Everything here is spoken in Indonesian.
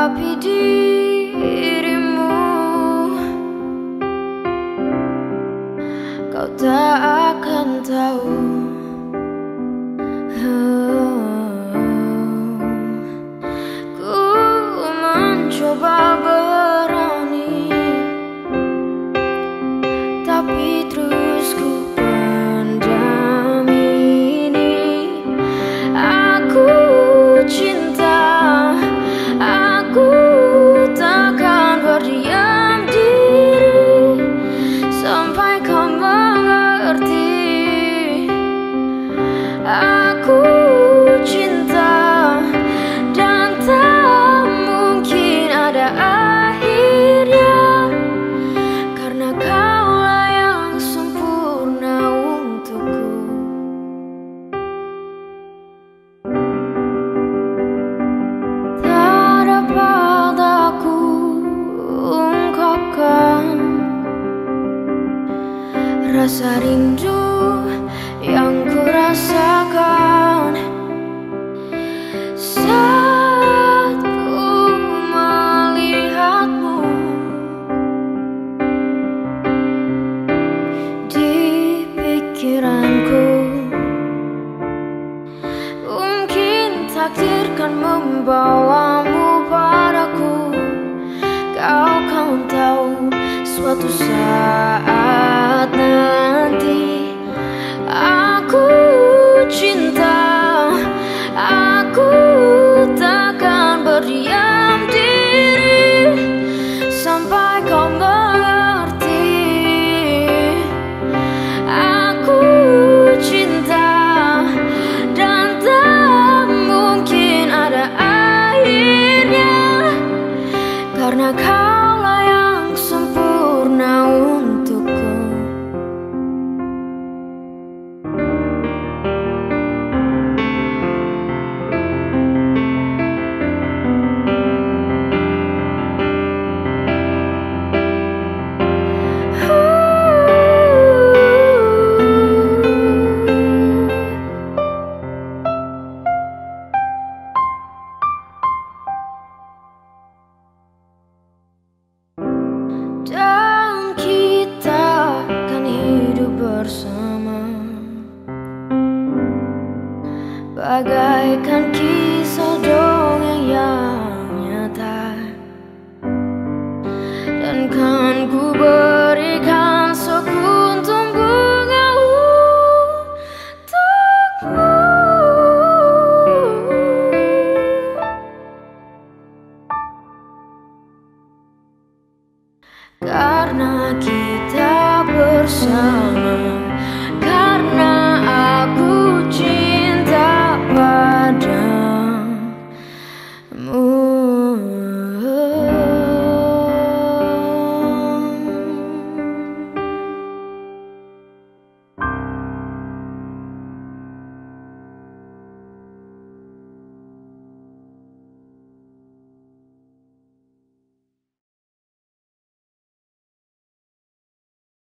Tapi dirimu, kau tak akan tahu. Ku mencoba berani, tapi terus ku pendam ini. Aku cinta, aku takkan berdiam diri sampai kau mengerti. Aku cinta dan tak mungkin ada akhirnya, karena kaulah yang sempurna untukku. Tak dapat aku ungkapkan rasa rindu yang ku rasakan saat ku melihatmu di pikiranku. Mungkin takdir kan membawa